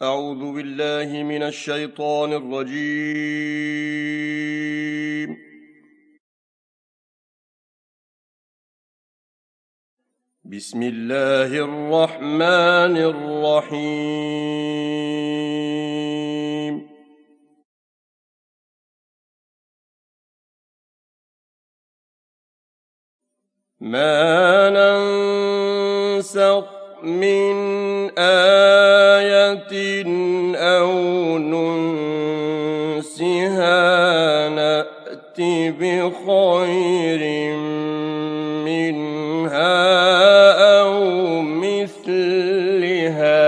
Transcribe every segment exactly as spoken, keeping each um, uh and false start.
أعوذ بالله من الشيطان الرجيم. بسم الله الرحمن الرحيم. ما ننسخ من آية أو ننسها نأت بخير منها أو مثلها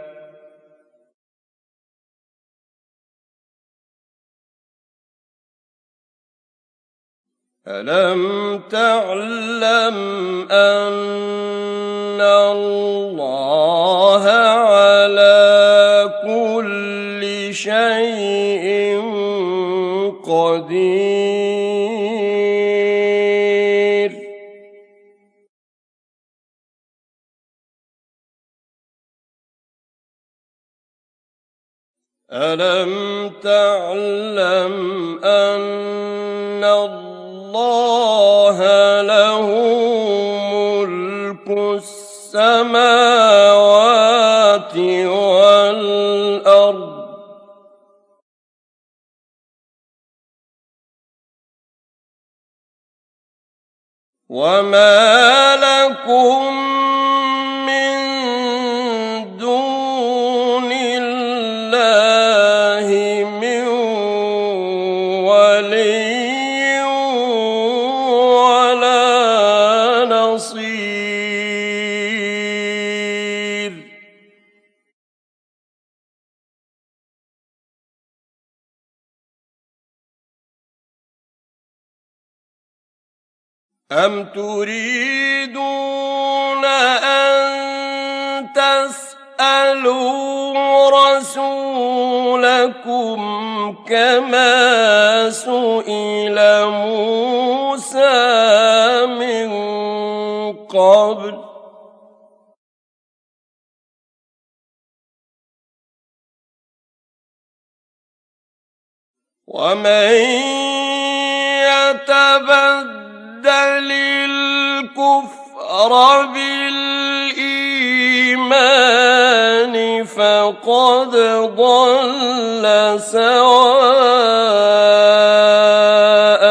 ألم تعلم أن الله على كل شيء قدير. ألم تعلم أن الله له ملك السماوات والأرض وما لكم من دون الله من ولي ولا نصير. أم تريدون أن تسألوا رسولكم كما سئل موسى من قبل ومن يتبدل الكفر بالإيمان فقد ضل سواء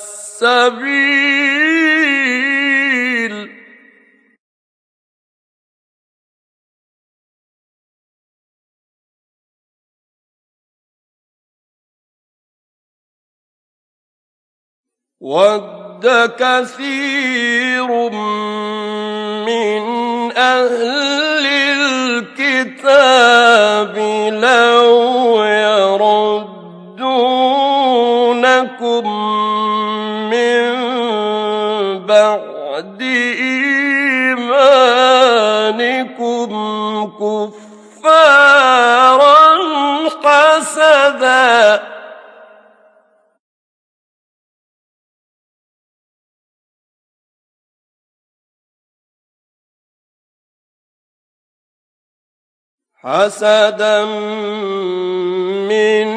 السبيل. وَدَّ كَثِيرٌ مِّنْ أَهْلِ الْكِتَابِ لَوْ يَرُدُّونَكُم مِّن بَعْدِ إِيمَانِكُمْ كُفَّارًا حَسَدًا حسدا من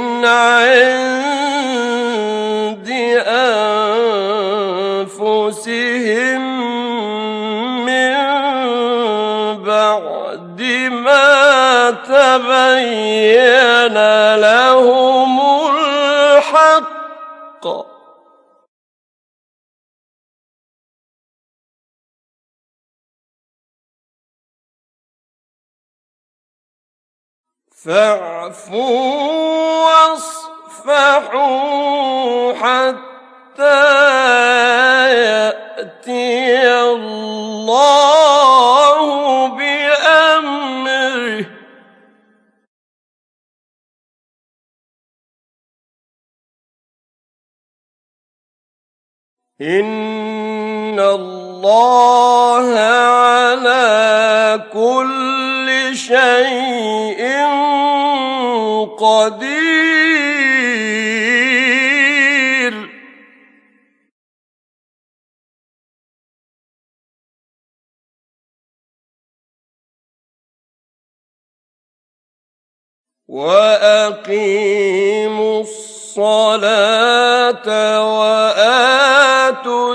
عند أنفسهم من بعد ما تبين لهم الحق فاعفوا واصفحوا حتى يأتي الله بأمره إن الله على كل شيء قدير. وأقيموا الصلاة وآتوا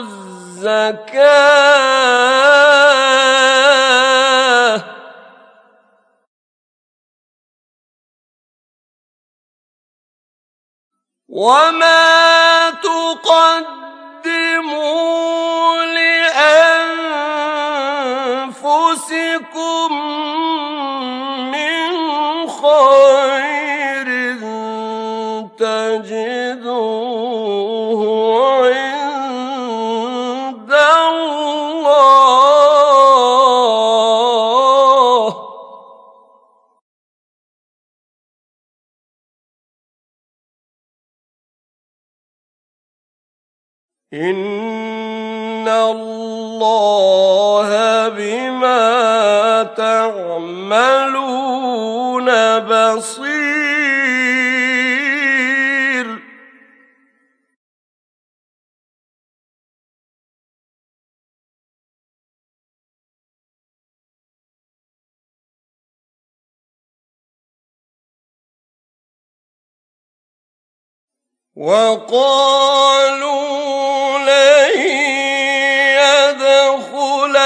الزكاة وما تقدموا لأنفسكم من خير تجدوه عند الله إن الله بما تعملون بصير وقالوا لن يدخل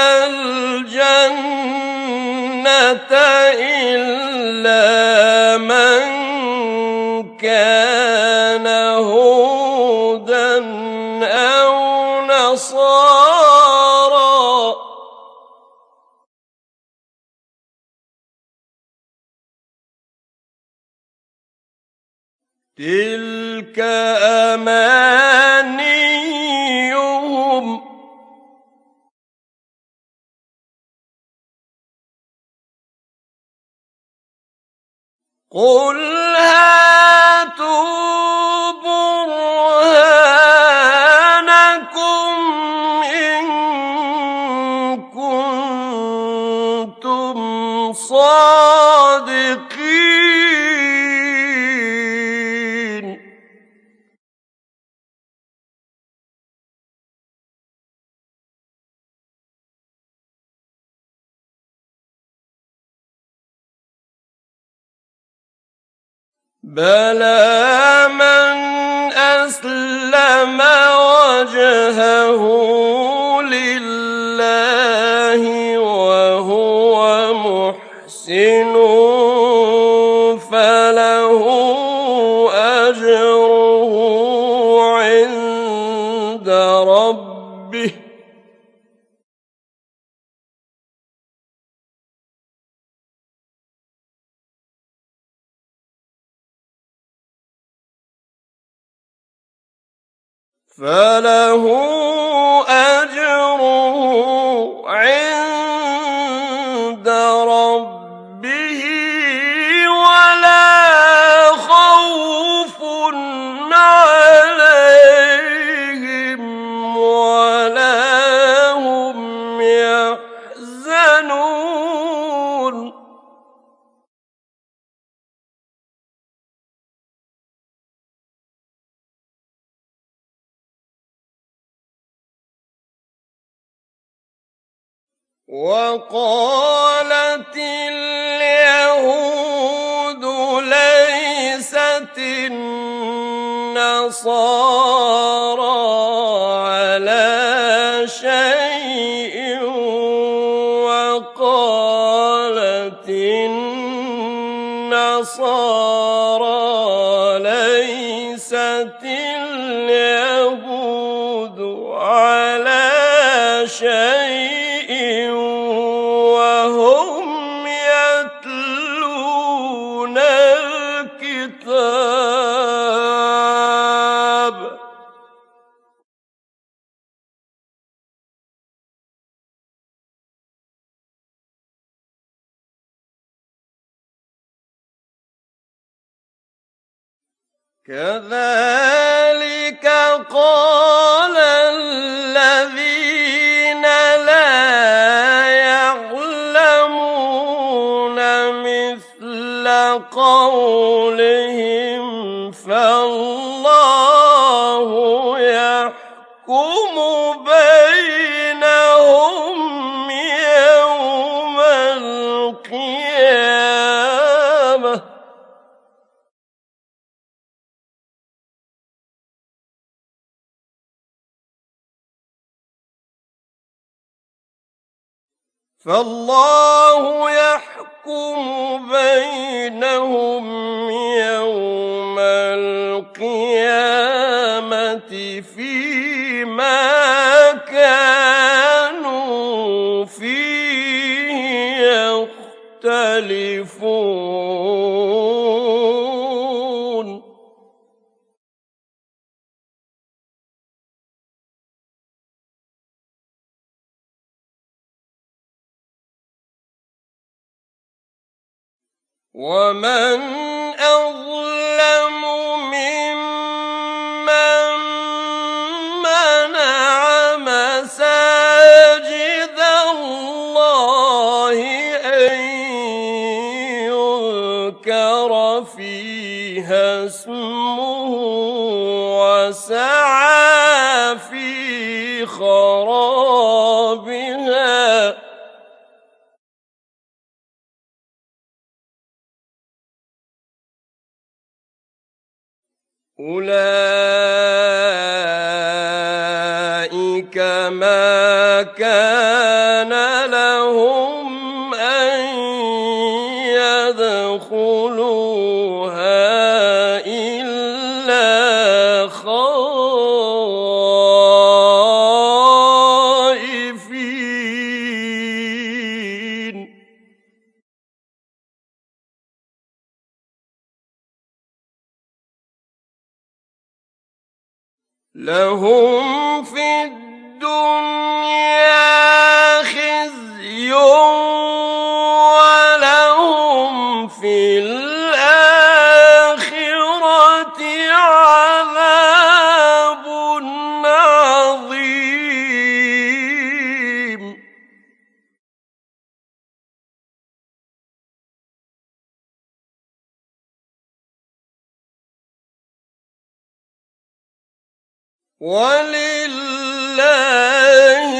الجنة إلا من كان هودا أو نصارى تلك أمانيهم قل هاتوا برهانكم إن كنتم صادقين بلى من أسلم وجهه لله وهو محسن فله أجره عند ربه فله أجره عند ربه ولا خوف عليهم ولا هم يحزنون وقالت اليهود ليست النصارى على شيء وقالت النصارى ليست اليهود على شيء وهم يتلون الكتاب كذلك قال الذين لا يعلمون مثل قولهم فالله يحكم بينهم يوم القيامة فالله يحكم بينهم يوم القيامة فيما كانوا فيه يختلفون ومن أظلم ممن منع مساجد الله أن يذكر فيها اسمه وسعى في خرابها أولئك ما كان لهم أن يدخلوها إلا خائفين لهم في الدنيا خزي ولهم في الآخرة عذاب عظيم ولله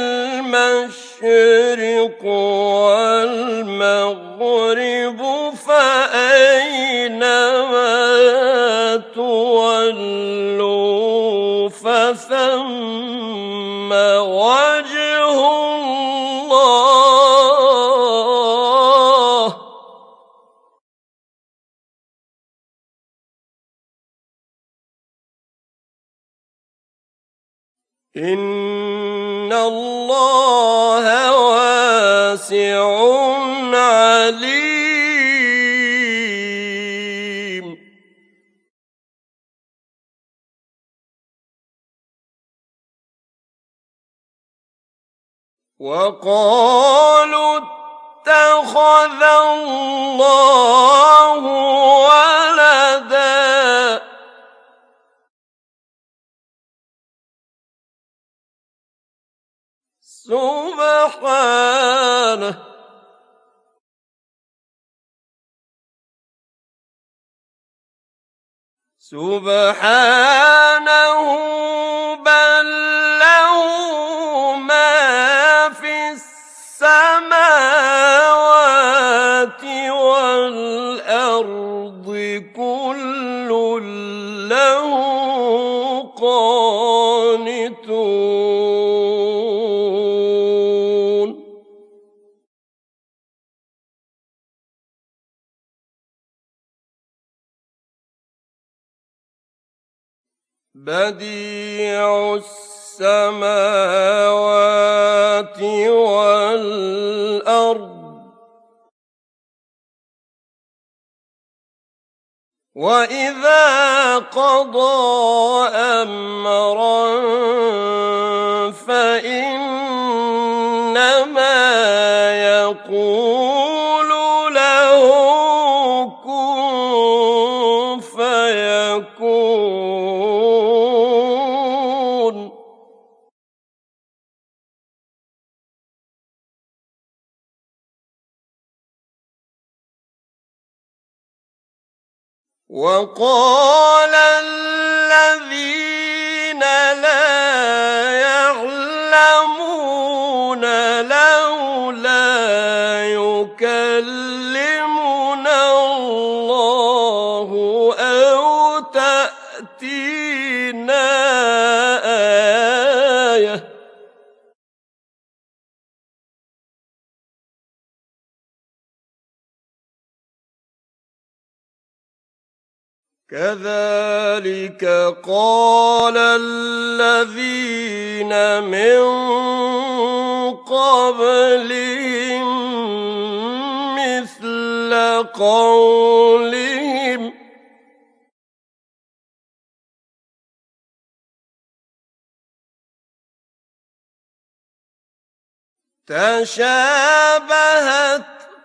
المشرق والمغرب فأينما تولوا فثم وجه الله إن الله واسع عليم وقالوا اتخذ الله ولدا سبحانه سبحانه بل له ما في السماوات والأرض كل له قانتون بديع السماوات والأرض وإذا قضى أمرا فإنما يقول له كن فيكون وقال الذين لا يعلمون لولا يكلمنا الله أو تأتينا آية كذلك قال الذين من قبلهم مثل قولهم تشابهت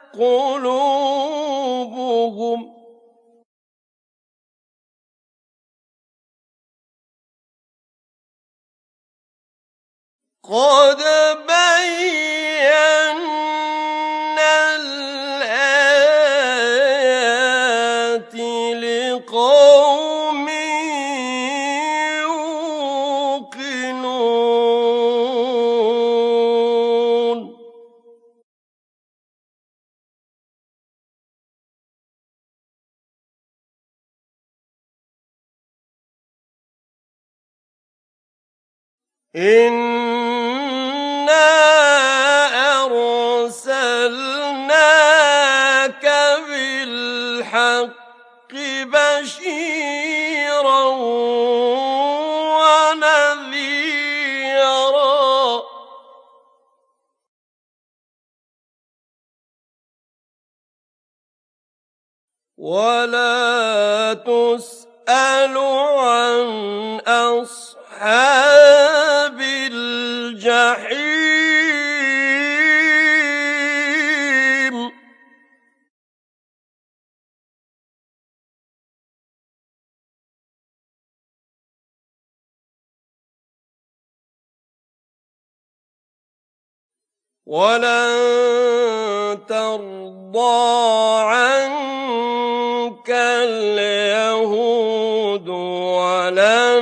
قلوبهم قد بينا الآيات لقوم يوقنون إنا أرسلناك بالحق بشيرا ونذيرا ولا تسأل عن أصحاب الجحيم ولن ترضى عنك اليهود ولا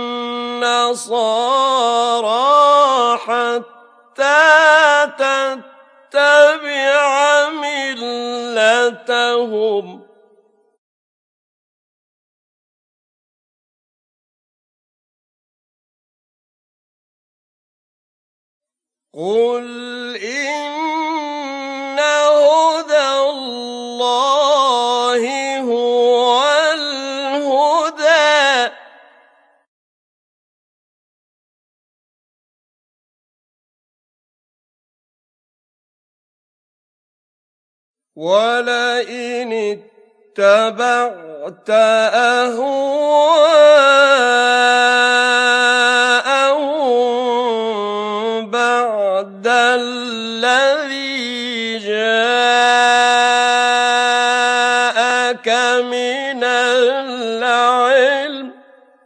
النصارى حتى تتبع ملتهم قل إن هدى الله هو الهدى ولئن اتبعت أهواءهم بعد الذي جاءك من العلم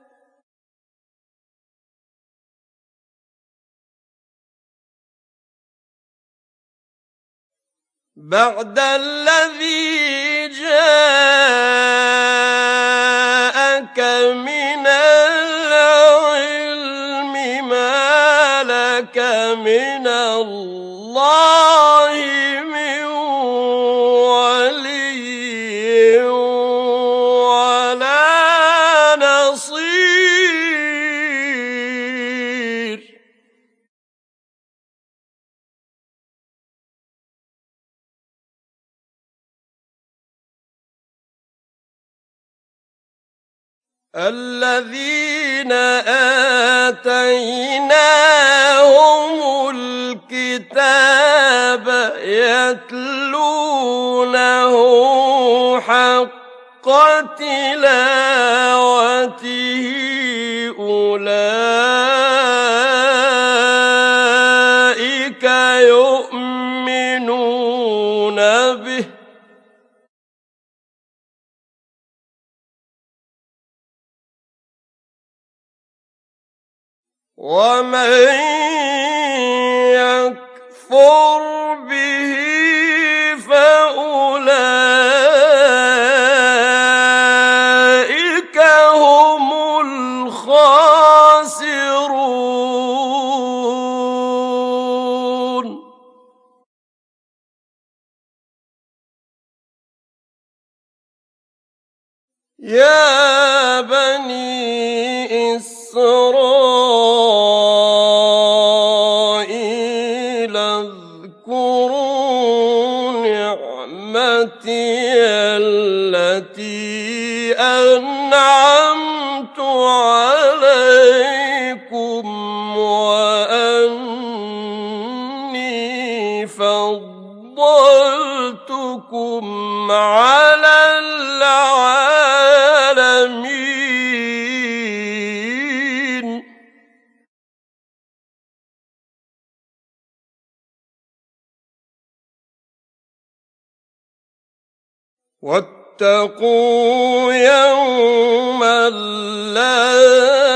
بعد الذي جاءك من العلم ما لك من الله من ولي ولا نصير الذين آتيناهم الكتاب يتلونه حق تلاوته أولئك يؤمنون به ومن يكفر به فأولئك هم الخاسرون يا بني إسرائيل اذكروا نعمتي التي أنعمت عليكم وأني فضلتكم على العالمين. واتقوا يوما لا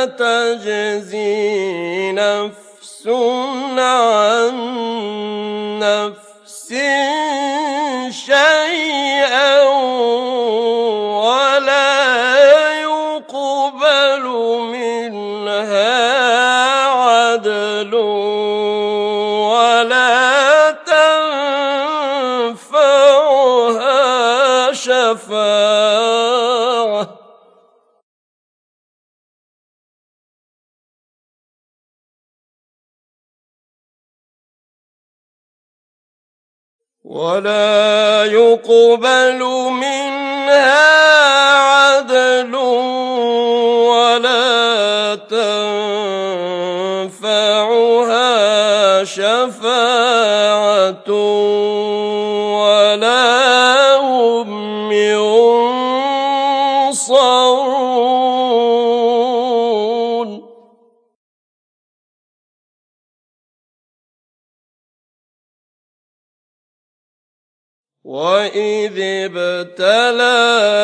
تجزي نفس عن نفس شيئا ولا يقبل منها عدل ولا تنفعها شفاعة ولا يقبل منها عدل ولا تنفعها شفاعة ولا هم ينصرون. وإذ ابتلى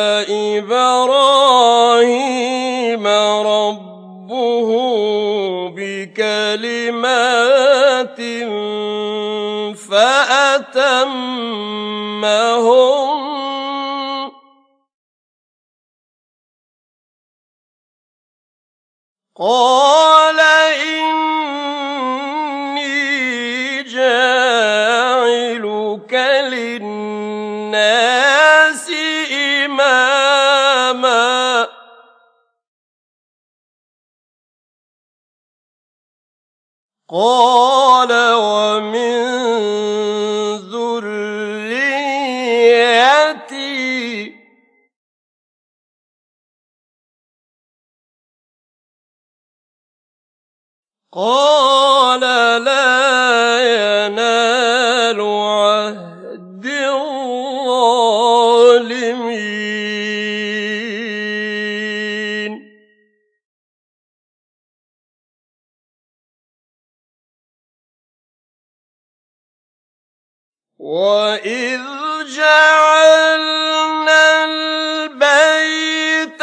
إبراهيم ربه بكلمات فأتمهن قال إني جاعلك للناس إماما قال ومن ذريتي قال لا ينال عهد الظالمين. وإذ جعلنا البيت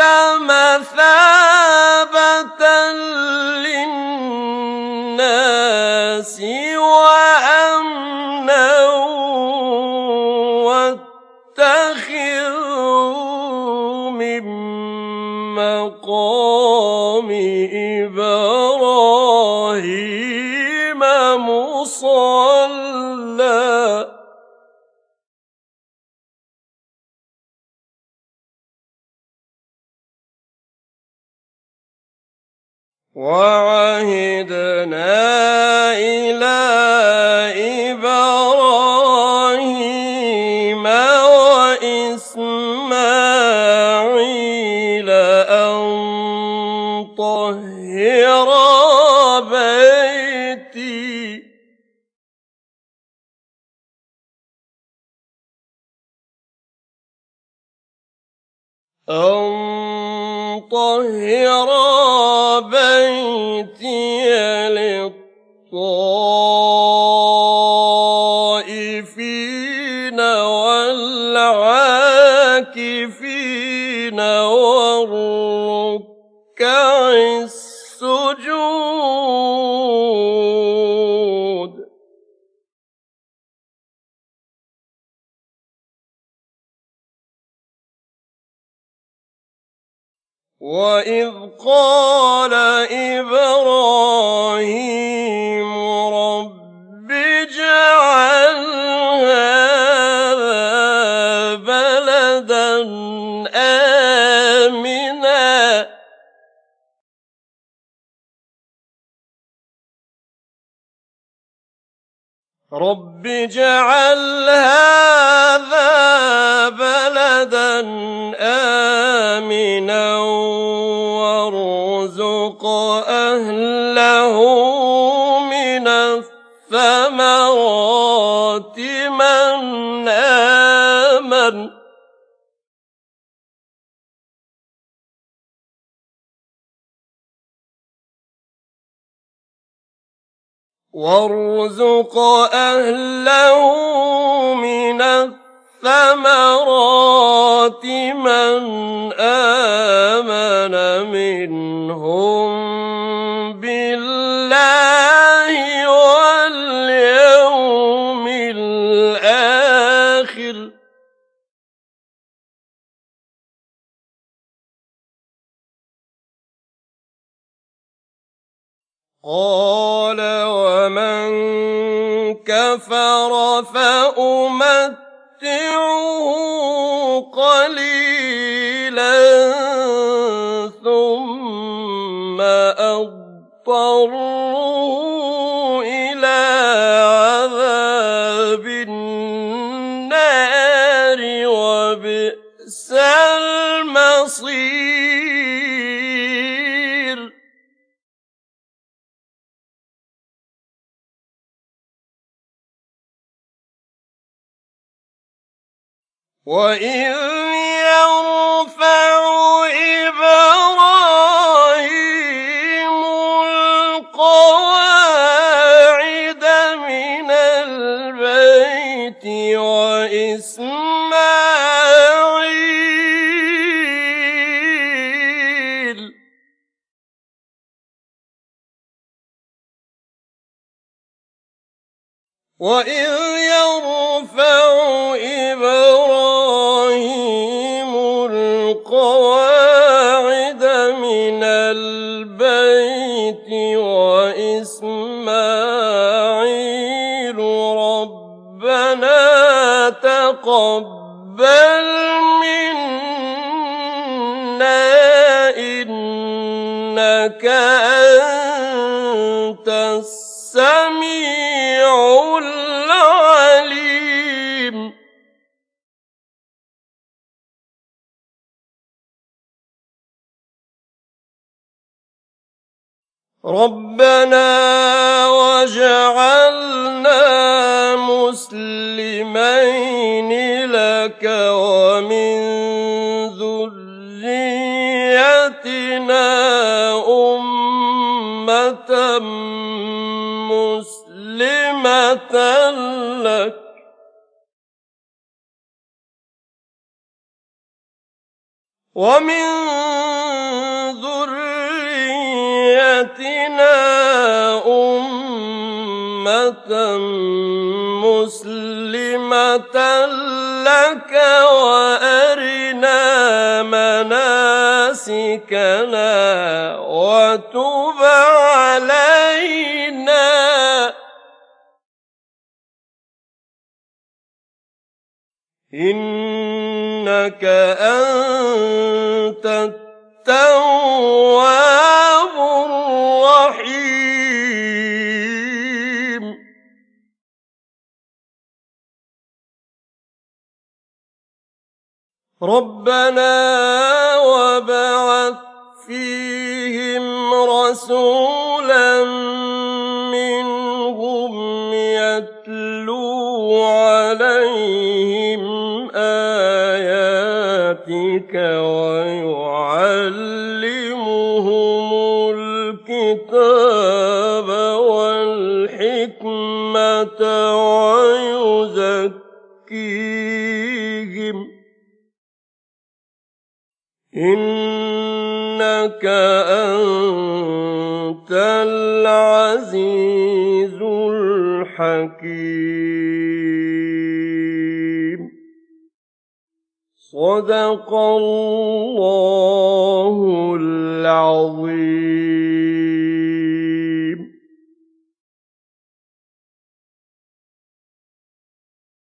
مثابة للناس وأمنا واتخذوا من مقام إبراهيم مصلى وعهدنا إلى إبراهيم وإسماعيل أن طهرا بيتي أن طهرا بيتي للطائفين والعاكفين والركع السجود. وإذ قال إبراهيم رب اجعل هذا بلدا آمنا رب اجعل هذا بلدا آمنا وارزق أهله من الثمرات من آمن وارزق أهله من الثمرات من آمن منهم بالله واليوم الآخر قال ومن كفر فأمتعه قليلا ثم أضطره إلى عذاب النار وبئس المصير وإذ يرفع إبراهيم القواعد من البيت وإسماعيل وإذ يرفع إبراهيم القواعد من البيت وإسماعيل ربنا تقبل منا إنك أنت السميع العليم ربنا واجعلنا مسلمين لك ومن ذريتنا أمة مسلمة لك ومن ذريتنا أمة مسلمة لك وأرنا مناسكنا وتب علينا إنك أنت التواب الرحيم ربنا وابعث فيهم رسولا منهم يتلو عليهم آياتك ويعلمهم الكتاب والحكمة ويزكيهم إنك أنت العزيز الحكيم صدق الله العظيم.